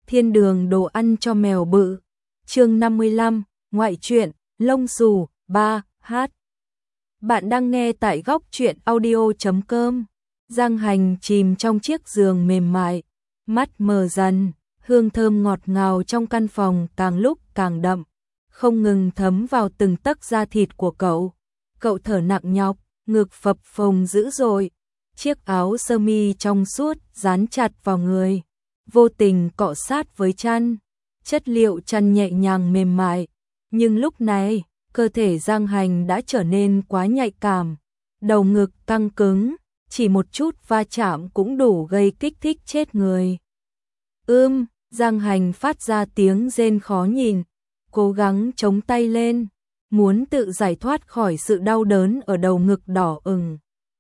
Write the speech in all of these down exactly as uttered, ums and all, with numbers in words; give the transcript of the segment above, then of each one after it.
Thiên đường đồ ăn cho mèo bự. Chương năm mươi lăm, ngoại truyện, lông xù, ba, hát. Bạn đang nghe tại góc truyện audio chấm com. Giang Hành chìm trong chiếc giường mềm mại, mắt mờ dần, hương thơm ngọt ngào trong căn phòng càng lúc càng đậm, không ngừng thấm vào từng tấc da thịt của cậu. Cậu thở nặng nhọc, ngực phập phồng dữ dội, chiếc áo sơ mi trong suốt dán chặt vào người, vô tình cọ sát với chăn, chất liệu chăn nhẹ nhàng mềm mại. Nhưng lúc này, cơ thể Giang Hành đã trở nên quá nhạy cảm, đầu ngực căng cứng, chỉ một chút va chạm cũng đủ gây kích thích chết người. Ưm, Giang Hành phát ra tiếng rên khó nhìn, cố gắng chống tay lên, muốn tự giải thoát khỏi sự đau đớn ở đầu ngực đỏ ửng.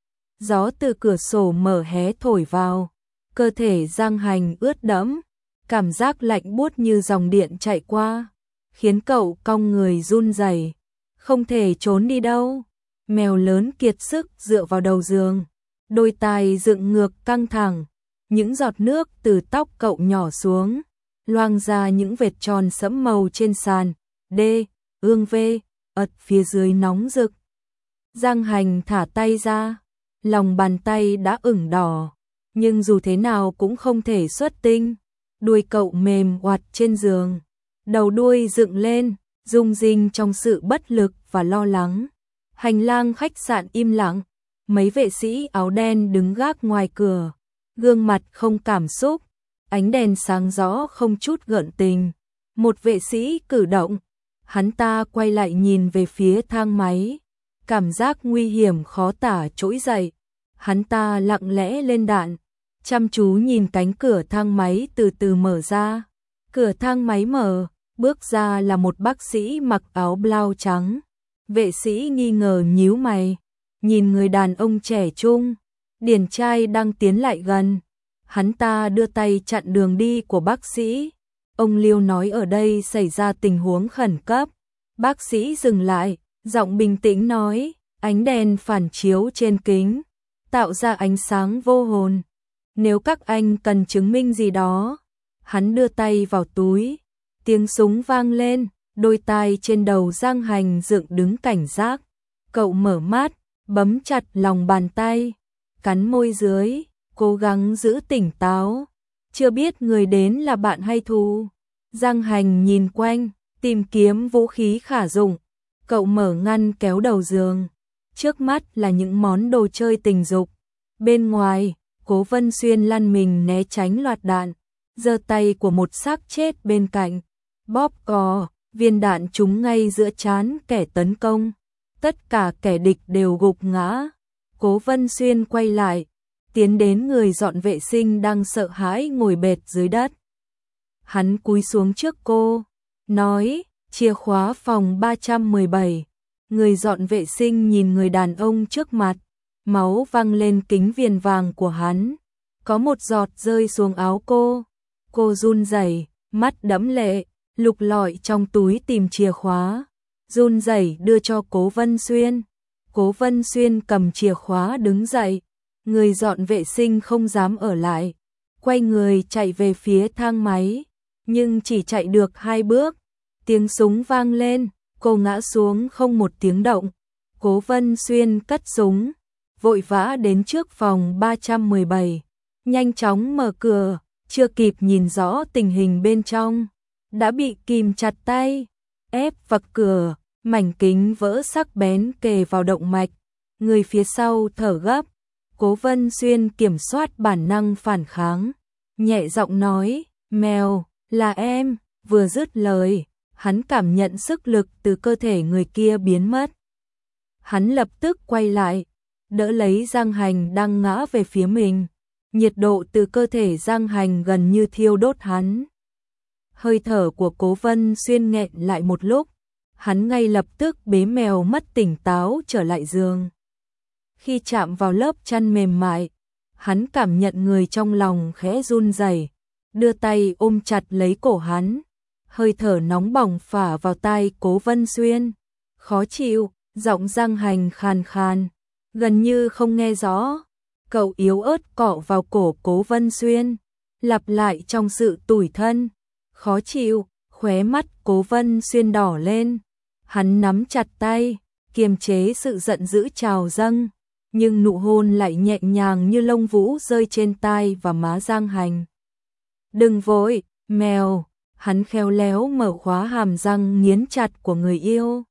Gió từ cửa sổ mở hé thổi vào, cơ thể Giang Hành ướt đẫm, cảm giác lạnh buốt như dòng điện chạy qua, khiến cậu cong người run rẩy, không thể trốn đi đâu. Mèo lớn kiệt sức dựa vào đầu giường, đôi tai dựng ngược căng thẳng, những giọt nước từ tóc cậu nhỏ xuống, loang ra những vệt tròn sẫm màu trên sàn. D, ương v, ật phía dưới nóng rực. Giang Hành thả tay ra, lòng bàn tay đã ửng đỏ, nhưng dù thế nào cũng không thể xuất tinh. Đuôi cậu mềm oặt trên giường, đầu đuôi dựng lên, rung rinh trong sự bất lực và lo lắng. Hành lang khách sạn im lặng, mấy vệ sĩ áo đen đứng gác ngoài cửa, gương mặt không cảm xúc, ánh đèn sáng rõ không chút gợn tình. Một vệ sĩ cử động, hắn ta quay lại nhìn về phía thang máy, cảm giác nguy hiểm khó tả trỗi dậy. Hắn ta lặng lẽ lên đạn, chăm chú nhìn cánh cửa thang máy từ từ mở ra. Cửa thang máy mở, bước ra là một bác sĩ mặc áo blau trắng. Vệ sĩ nghi ngờ nhíu mày, nhìn người đàn ông trẻ trung, điển trai đang tiến lại gần. Hắn ta đưa tay chặn đường đi của bác sĩ. Ông Liêu nói ở đây xảy ra tình huống khẩn cấp. Bác sĩ dừng lại, giọng bình tĩnh nói, ánh đèn phản chiếu trên kính, tạo ra ánh sáng vô hồn. Nếu các anh cần chứng minh gì đó. Hắn đưa tay vào túi, tiếng súng vang lên, đôi tai trên đầu Giang Hành dựng đứng cảnh giác. Cậu mở mắt, bấm chặt lòng bàn tay, cắn môi dưới, cố gắng giữ tỉnh táo. Chưa biết người đến là bạn hay thù. Giang Hành nhìn quanh, tìm kiếm vũ khí khả dụng. Cậu mở ngăn kéo đầu giường, trước mắt là những món đồ chơi tình dục. Bên ngoài, Cố Vân Xuyên lăn mình né tránh loạt đạn, giơ tay của một xác chết bên cạnh, bóp cò, viên đạn trúng ngay giữa trán kẻ tấn công. Tất cả kẻ địch đều gục ngã. Cố Vân Xuyên quay lại, tiến đến người dọn vệ sinh đang sợ hãi ngồi bệt dưới đất. Hắn cúi xuống trước cô, nói, chìa khóa phòng ba trăm mười bảy. Người dọn vệ sinh nhìn người đàn ông trước mặt, máu văng lên kính viền vàng của hắn, có một giọt rơi xuống áo cô. Cô run rẩy, mắt đẫm lệ, lục lọi trong túi tìm chìa khóa, run rẩy đưa cho Cố Vân Xuyên. Cố Vân Xuyên cầm chìa khóa đứng dậy, người dọn vệ sinh không dám ở lại, quay người chạy về phía thang máy, nhưng chỉ chạy được hai bước, tiếng súng vang lên, cô ngã xuống không một tiếng động. Cố Vân Xuyên cất súng, vội vã đến trước phòng ba trăm mười bảy, nhanh chóng mở cửa, chưa kịp nhìn rõ tình hình bên trong, đã bị kìm chặt tay, ép vật cửa, mảnh kính vỡ sắc bén kề vào động mạch, người phía sau thở gấp. Cố Vân Xuyên kiểm soát bản năng phản kháng, nhẹ giọng nói, mèo, là em. Vừa dứt lời, hắn cảm nhận sức lực từ cơ thể người kia biến mất. Hắn lập tức quay lại, đỡ lấy Giang Hành đang ngã về phía mình. Nhiệt độ từ cơ thể Giang Hành gần như thiêu đốt hắn. Hơi thở của Cố Vân Xuyên nghẹn lại một lúc, hắn ngay lập tức bế mèo mất tỉnh táo trở lại giường. Khi chạm vào lớp chăn mềm mại, hắn cảm nhận người trong lòng khẽ run rẩy, đưa tay ôm chặt lấy cổ hắn. Hơi thở nóng bỏng phả vào tai Cố Vân Xuyên. Khó chịu, giọng Giang Hành khàn khàn, gần như không nghe rõ. Cậu yếu ớt cọ vào cổ Cố Vân Xuyên, lặp lại trong sự tủi thân, khó chịu, khóe mắt Cố Vân Xuyên đỏ lên. Hắn nắm chặt tay, kiềm chế sự giận dữ trào dâng, nhưng nụ hôn lại nhẹ nhàng như lông vũ rơi trên tai và má Giang Hành. Đừng vội, mèo, hắn khéo léo mở khóa hàm răng nghiến chặt của người yêu.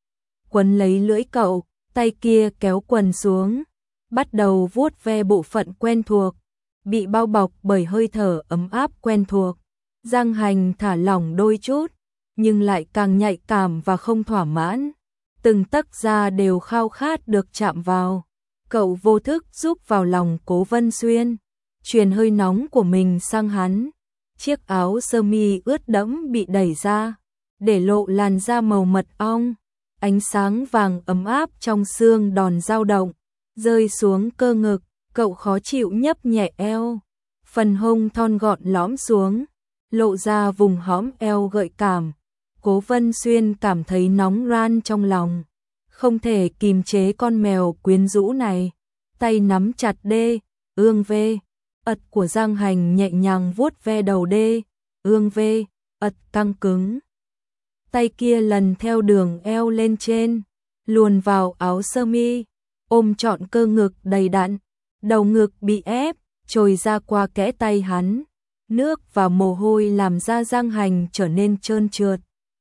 Quấn lấy lưỡi cậu, tay kia kéo quần xuống, bắt đầu vuốt ve bộ phận quen thuộc, bị bao bọc bởi hơi thở ấm áp quen thuộc. Giang Hành thả lỏng đôi chút, nhưng lại càng nhạy cảm và không thỏa mãn. Từng tấc da đều khao khát được chạm vào. Cậu vô thức giúp vào lòng Cố Vân Xuyên, truyền hơi nóng của mình sang hắn. Chiếc áo sơ mi ướt đẫm bị đẩy ra, để lộ làn da màu mật ong. Ánh sáng vàng ấm áp trong xương đòn dao động, rơi xuống cơ ngực, cậu khó chịu nhấp nhẹ eo. Phần hông thon gọn lõm xuống, lộ ra vùng hõm eo gợi cảm. Cố Vân Xuyên cảm thấy nóng ran trong lòng, không thể kìm chế con mèo quyến rũ này. Tay nắm chặt đê, ương vê, ật của Giang Hành nhẹ nhàng vuốt ve đầu đê, ương vê, ật căng cứng. Tay kia lần theo đường eo lên trên, luồn vào áo sơ mi, ôm trọn cơ ngực đầy đặn, đầu ngực bị ép, trồi ra qua kẽ tay hắn. Nước và mồ hôi làm da Giang Hành trở nên trơn trượt.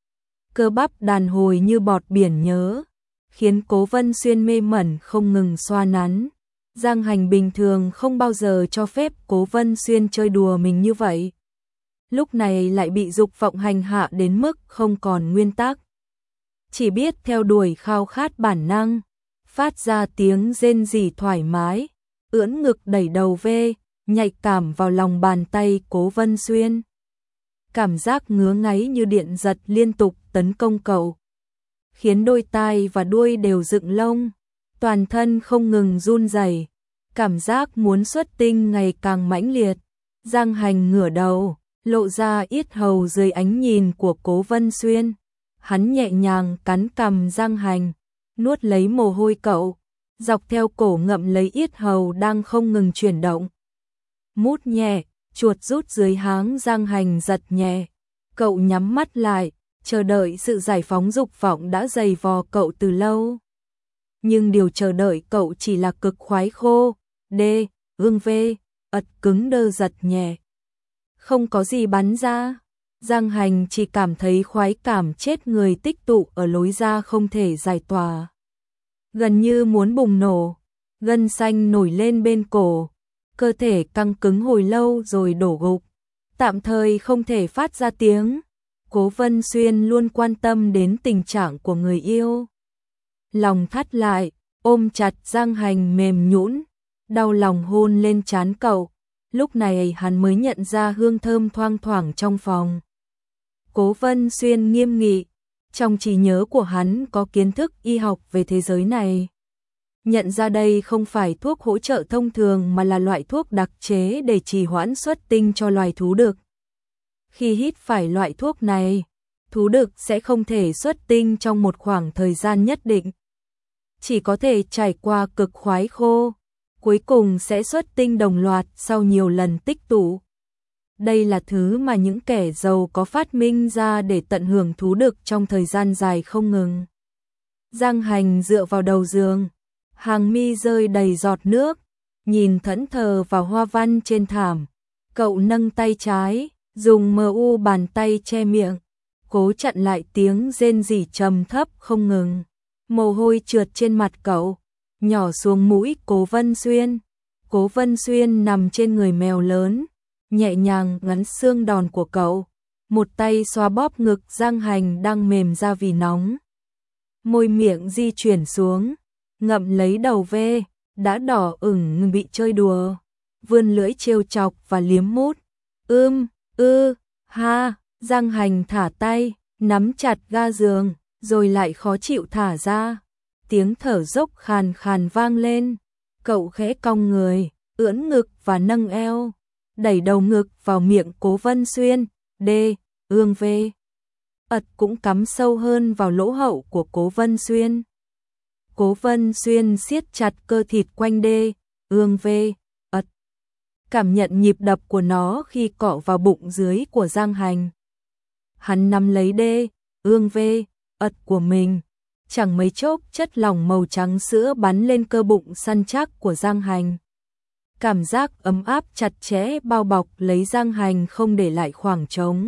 Cơ bắp đàn hồi như bọt biển nhớ, khiến Cố Vân Xuyên mê mẩn không ngừng xoa nắn. Giang Hành bình thường không bao giờ cho phép Cố Vân Xuyên chơi đùa mình như vậy. Lúc này lại bị dục vọng hành hạ đến mức không còn nguyên tắc. Chỉ biết theo đuổi khao khát bản năng, phát ra tiếng rên rỉ thoải mái, ưỡn ngực đẩy đầu về, nhạy cảm vào lòng bàn tay Cố Vân Xuyên. Cảm giác ngứa ngáy như điện giật liên tục tấn công cậu, khiến đôi tai và đuôi đều dựng lông, toàn thân không ngừng run rẩy, cảm giác muốn xuất tinh ngày càng mãnh liệt. Giang Hành ngửa đầu, lộ ra yết hầu dưới ánh nhìn của Cố Vân Xuyên. Hắn nhẹ nhàng cắn cằm Giang Hành, nuốt lấy mồ hôi cậu, dọc theo cổ ngậm lấy yết hầu đang không ngừng chuyển động. Mút nhẹ, chuột rút dưới háng Giang Hành giật nhẹ. Cậu nhắm mắt lại, chờ đợi sự giải phóng dục vọng đã dày vò cậu từ lâu. Nhưng điều chờ đợi cậu chỉ là cực khoái khô, đê, ương vê, ật cứng đơ giật nhẹ. Không có gì bắn ra. Giang Hành chỉ cảm thấy khoái cảm chết người tích tụ ở lối da không thể giải tỏa. Gần như muốn bùng nổ, gân xanh nổi lên bên cổ, cơ thể căng cứng hồi lâu rồi đổ gục, tạm thời không thể phát ra tiếng. Cố Vân Xuyên luôn quan tâm đến tình trạng của người yêu. Lòng thắt lại, ôm chặt Giang Hành mềm nhũn, đau lòng hôn lên trán cậu. Lúc này hắn mới nhận ra hương thơm thoang thoảng trong phòng. Cố Vân Xuyên nghiêm nghị, trong trí nhớ của hắn có kiến thức y học về thế giới này. Nhận ra đây không phải thuốc hỗ trợ thông thường mà là loại thuốc đặc chế để trì hoãn xuất tinh cho loài thú đực. Khi hít phải loại thuốc này, thú đực sẽ không thể xuất tinh trong một khoảng thời gian nhất định. Chỉ có thể trải qua cực khoái khô, cuối cùng sẽ xuất tinh đồng loạt sau nhiều lần tích tụ. Đây là thứ mà những kẻ giàu có phát minh ra để tận hưởng thú đực trong thời gian dài không ngừng. Giang Hành dựa vào đầu giường, hàng mi rơi đầy giọt nước, nhìn thẫn thờ vào hoa văn trên thảm. Cậu nâng tay trái, dùng mờ u bàn tay che miệng, cố chặn lại tiếng rên rỉ trầm thấp không ngừng. Mồ hôi trượt trên mặt cậu, nhỏ xuống mũi Cố Vân Xuyên. Cố Vân Xuyên nằm trên người mèo lớn, nhẹ nhàng ngắn xương đòn của cậu, một tay xoa bóp ngực Giang Hành đang mềm ra vì nóng. Môi miệng di chuyển xuống, ngậm lấy đầu ve, đã đỏ ửng bị chơi đùa, vươn lưỡi trêu chọc và liếm mút. Ưm, ư, ha, Giang Hành thả tay, nắm chặt ga giường, rồi lại khó chịu thả ra. Tiếng thở dốc khàn khàn vang lên, cậu khẽ cong người, ưỡn ngực và nâng eo, đẩy đầu ngực vào miệng Cố Vân Xuyên, đê, ương vê. Ật cũng cắm sâu hơn vào lỗ hậu của Cố Vân Xuyên. Cố Vân Xuyên siết chặt cơ thịt quanh đê, ương vê, ật. cảm nhận nhịp đập của nó khi cọ vào bụng dưới của Giang Hành. Hắn nắm lấy đê, ương vê, ật của mình, chẳng mấy chốc chất lỏng màu trắng sữa bắn lên cơ bụng săn chắc của Giang Hành. Cảm giác ấm áp chặt chẽ bao bọc lấy Giang Hành không để lại khoảng trống.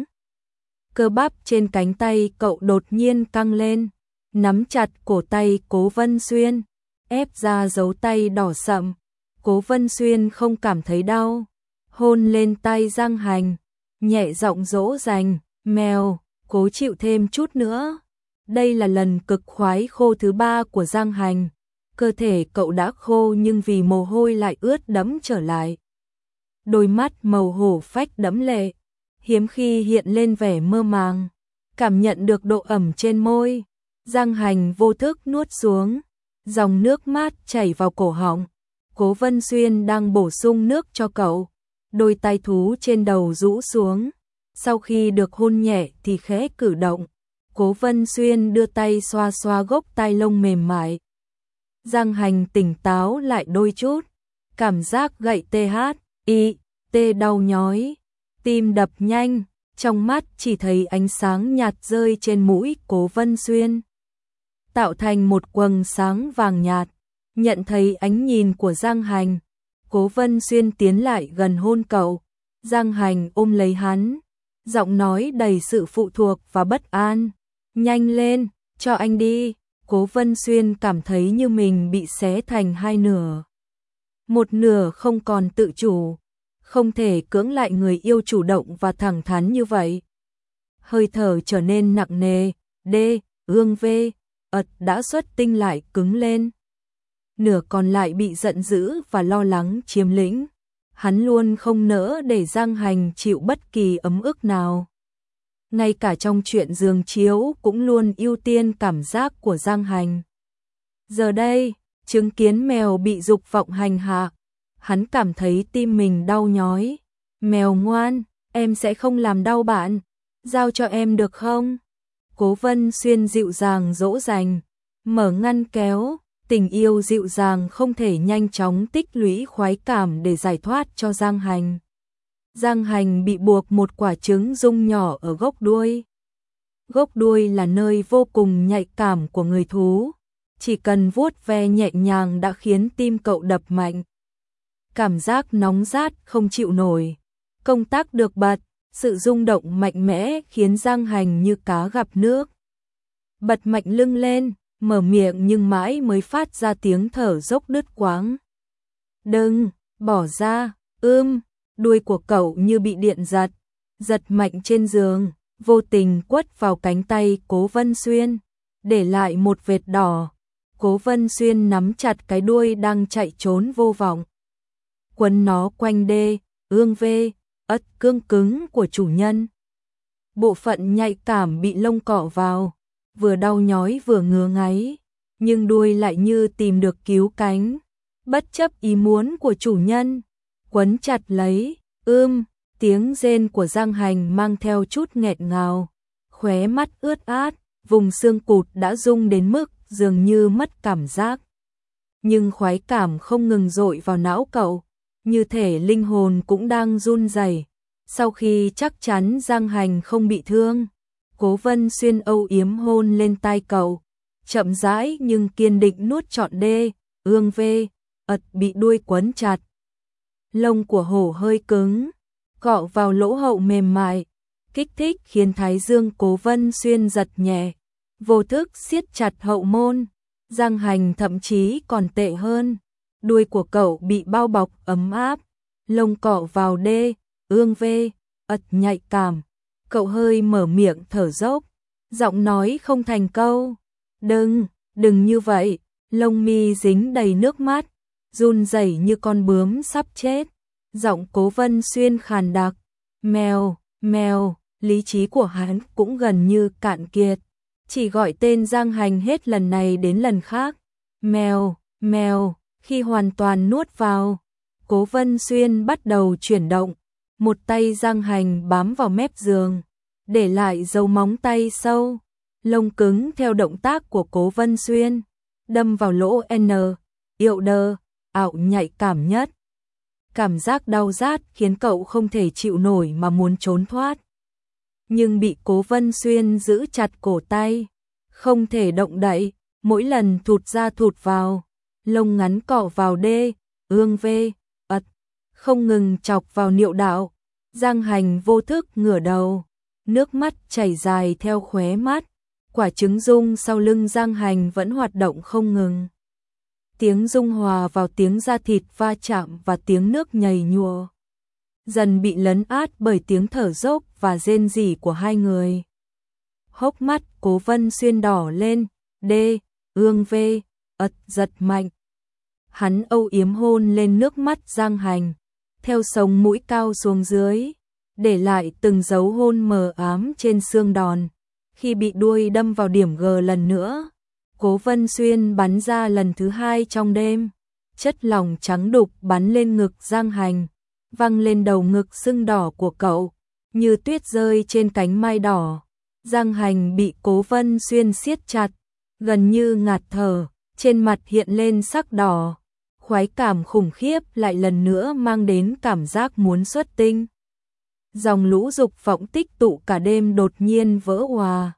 Cơ bắp trên cánh tay cậu đột nhiên căng lên, nắm chặt cổ tay Cố Vân Xuyên, ép ra dấu tay đỏ sậm. Cố Vân Xuyên không cảm thấy đau, hôn lên tay Giang Hành, nhẹ giọng dỗ dành, mèo, cố chịu thêm chút nữa. Đây là lần cực khoái khô thứ ba của Giang Hành, cơ thể cậu đã khô nhưng vì mồ hôi lại ướt đẫm trở lại. Đôi mắt màu hổ phách đẫm lệ, hiếm khi hiện lên vẻ mơ màng, cảm nhận được độ ẩm trên môi. Giang Hành vô thức nuốt xuống, dòng nước mát chảy vào cổ họng. Cố Vân Xuyên đang bổ sung nước cho cậu, đôi tai thú trên đầu rũ xuống. Sau khi được hôn nhẹ thì khẽ cử động, Cố Vân Xuyên đưa tay xoa xoa gốc tai lông mềm mại. Giang Hành tỉnh táo lại đôi chút, cảm giác gậy tê hát, y, tê đau nhói, tim đập nhanh, trong mắt chỉ thấy ánh sáng nhạt rơi trên mũi Cố Vân Xuyên, tạo thành một quầng sáng vàng nhạt. Nhận thấy ánh nhìn của Giang Hành, Cố Vân Xuyên tiến lại gần hôn cậu. Giang Hành ôm lấy hắn, giọng nói đầy sự phụ thuộc và bất an. Nhanh lên, cho anh đi. Cố Vân Xuyên cảm thấy như mình bị xé thành hai nửa. Một nửa không còn tự chủ, không thể cưỡng lại người yêu chủ động và thẳng thắn như vậy. Hơi thở trở nên nặng nề, đê, ương vê, ật đã xuất tinh lại cứng lên. Nửa còn lại bị giận dữ và lo lắng chiếm lĩnh. Hắn luôn không nỡ để Giang Hành chịu bất kỳ ấm ức nào. Ngay cả trong chuyện giường chiếu cũng luôn ưu tiên cảm giác của Giang Hành. Giờ đây, chứng kiến mèo bị dục vọng hành hạ, hắn cảm thấy tim mình đau nhói. Mèo ngoan, em sẽ không làm đau bạn, giao cho em được không? Cố Vân Xuyên dịu dàng dỗ dành, mở ngăn kéo. Tình yêu dịu dàng không thể nhanh chóng tích lũy khoái cảm để giải thoát cho Giang Hành. Giang Hành bị buộc một quả trứng rung nhỏ ở gốc đuôi. Gốc đuôi là nơi vô cùng nhạy cảm của người thú, chỉ cần vuốt ve nhẹ nhàng đã khiến tim cậu đập mạnh. Cảm giác nóng rát không chịu nổi, công tắc được bật, sự rung động mạnh mẽ khiến Giang Hành như cá gặp nước. Bật mạnh lưng lên, mở miệng nhưng mãi mới phát ra tiếng thở dốc đứt quãng. Đừng, bỏ ra, ưm, đuôi của cậu như bị điện giật, giật mạnh trên giường, vô tình quất vào cánh tay Cố Vân Xuyên, để lại một vệt đỏ. Cố Vân Xuyên nắm chặt cái đuôi đang chạy trốn vô vọng, quấn nó quanh đê, ương vê, ất cương cứng của chủ nhân. Bộ phận nhạy cảm bị lông cọ vào, vừa đau nhói vừa ngứa ngáy, nhưng đuôi lại như tìm được cứu cánh, bất chấp ý muốn của chủ nhân, quấn chặt lấy. Ưm, tiếng rên của Giang Hành mang theo chút nghẹt ngào, khóe mắt ướt át, vùng xương cụt đã rung đến mức dường như mất cảm giác. Nhưng khoái cảm không ngừng dội vào não cậu, như thể linh hồn cũng đang run rẩy. Sau khi chắc chắn Giang Hành không bị thương, Cố Vân Xuyên âu yếm hôn lên tai cậu, chậm rãi nhưng kiên định nuốt trọn đê, ương vê, ật bị đuôi quấn chặt. Lông của hổ hơi cứng, cọ vào lỗ hậu mềm mại, kích thích khiến thái dương Cố Vân Xuyên giật nhẹ, vô thức siết chặt hậu môn. Giang Hành thậm chí còn tệ hơn, đuôi của cậu bị bao bọc ấm áp, lông cọ vào đê, ương vê, ật nhạy cảm. Cậu hơi mở miệng thở dốc, giọng nói không thành câu. Đừng, đừng như vậy. Lông mi dính đầy nước mắt, run rẩy như con bướm sắp chết. Giọng Cố Vân Xuyên khàn đặc. Mèo, mèo, lý trí của hắn cũng gần như cạn kiệt, chỉ gọi tên Giang Hành hết lần này đến lần khác. Mèo, mèo, khi hoàn toàn nuốt vào, Cố Vân Xuyên bắt đầu chuyển động. Một tay Giang Hành bám vào mép giường, để lại dấu móng tay sâu, lông cứng theo động tác của Cố Vân Xuyên, đâm vào lỗ N, yệu đơ, ảo nhạy cảm nhất. Cảm giác đau rát khiến cậu không thể chịu nổi mà muốn trốn thoát. Nhưng bị Cố Vân Xuyên giữ chặt cổ tay, không thể động đậy, mỗi lần thụt ra thụt vào, lông ngắn cọ vào đê, ương vê, ật, không ngừng chọc vào niệu đạo. Giang Hành vô thức ngửa đầu, nước mắt chảy dài theo khóe mắt, quả trứng rung sau lưng Giang Hành vẫn hoạt động không ngừng. Tiếng rung hòa vào tiếng da thịt va chạm và tiếng nước nhầy nhụa, dần bị lấn át bởi tiếng thở dốc và rên rỉ của hai người. Hốc mắt Cố Vân Xuyên đỏ lên, đê, ương vê, ật giật mạnh. Hắn âu yếm hôn lên nước mắt Giang Hành, theo sống mũi cao xuống dưới, để lại từng dấu hôn mờ ám trên xương đòn. Khi bị đuôi đâm vào điểm G lần nữa, Cố Vân Xuyên bắn ra lần thứ hai trong đêm, chất lỏng trắng đục bắn lên ngực Giang Hành, văng lên đầu ngực sưng đỏ của cậu, như tuyết rơi trên cánh mai đỏ. Giang Hành bị Cố Vân Xuyên siết chặt, gần như ngạt thở, trên mặt hiện lên sắc đỏ. Khoái cảm khủng khiếp lại lần nữa mang đến cảm giác muốn xuất tinh. Dòng lũ dục vọng tích tụ cả đêm đột nhiên vỡ òa.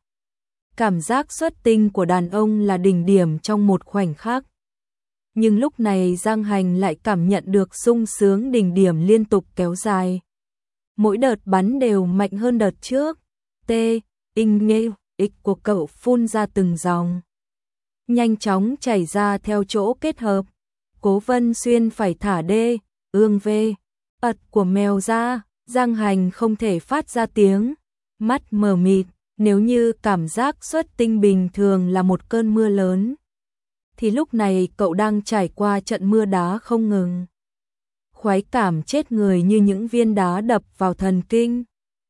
Cảm giác xuất tinh của đàn ông là đỉnh điểm trong một khoảnh khắc. Nhưng lúc này Giang Hành lại cảm nhận được sung sướng đỉnh điểm liên tục kéo dài. Mỗi đợt bắn đều mạnh hơn đợt trước. T, inh nghêu, ích của cậu phun ra từng dòng, nhanh chóng chảy ra theo chỗ kết hợp. Cố Vân Xuyên phải thả đê, ương vê, ật của mèo ra. Giang Hành không thể phát ra tiếng, mắt mờ mịt. Nếu như cảm giác xuất tinh bình thường là một cơn mưa lớn, thì lúc này cậu đang trải qua trận mưa đá không ngừng. Khoái cảm chết người như những viên đá đập vào thần kinh.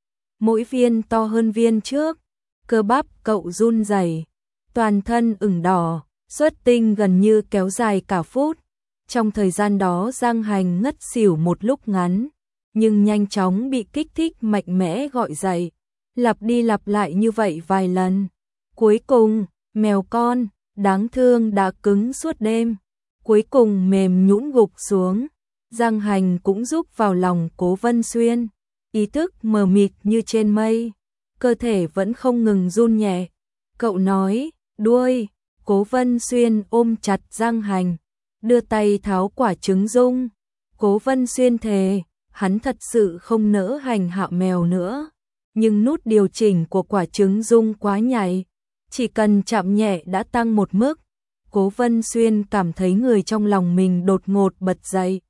Mỗi viên to hơn viên trước, cơ bắp cậu run rẩy, toàn thân ửng đỏ, xuất tinh gần như kéo dài cả phút. Trong thời gian đó Giang Hành ngất xỉu một lúc ngắn, nhưng nhanh chóng bị kích thích mạnh mẽ gọi dậy. Lặp đi lặp lại như vậy vài lần. Cuối cùng, mèo con, đáng thương đã cứng suốt đêm. Cuối cùng mềm nhũn gục xuống. Giang Hành cũng rúc vào lòng Cố Vân Xuyên. Ý thức mờ mịt như trên mây. Cơ thể vẫn không ngừng run nhẹ. Cậu nói, đuôi. Cố Vân Xuyên ôm chặt Giang Hành, đưa tay tháo quả trứng rung. Cố Vân Xuyên thề, hắn thật sự không nỡ hành hạ mèo nữa. Nhưng nút điều chỉnh của quả trứng rung quá nhạy, chỉ cần chạm nhẹ đã tăng một mức. Cố Vân Xuyên cảm thấy người trong lòng mình đột ngột bật dậy.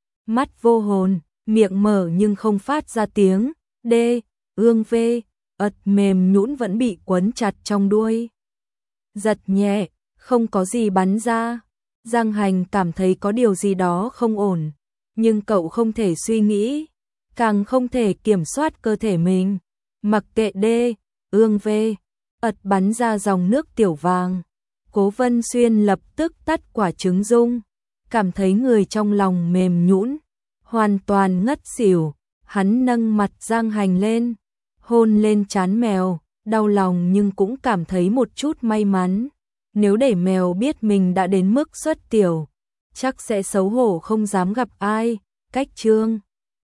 Mắt vô hồn, miệng mở nhưng không phát ra tiếng. Đê, ương vê, ật mềm nhũn vẫn bị quấn chặt trong đuôi. Giật nhẹ, không có gì bắn ra. Giang Hành cảm thấy có điều gì đó không ổn, nhưng cậu không thể suy nghĩ, càng không thể kiểm soát cơ thể mình. Mặc kệ đê, ương vê, ật bắn ra dòng nước tiểu vàng. Cố Vân Xuyên lập tức tắt quả trứng rung, cảm thấy người trong lòng mềm nhũn, hoàn toàn ngất xỉu. Hắn nâng mặt Giang Hành lên, hôn lên trán mèo, đau lòng nhưng cũng cảm thấy một chút may mắn. Nếu để mèo biết mình đã đến mức xuất tiểu, chắc sẽ xấu hổ không dám gặp ai. Cách chương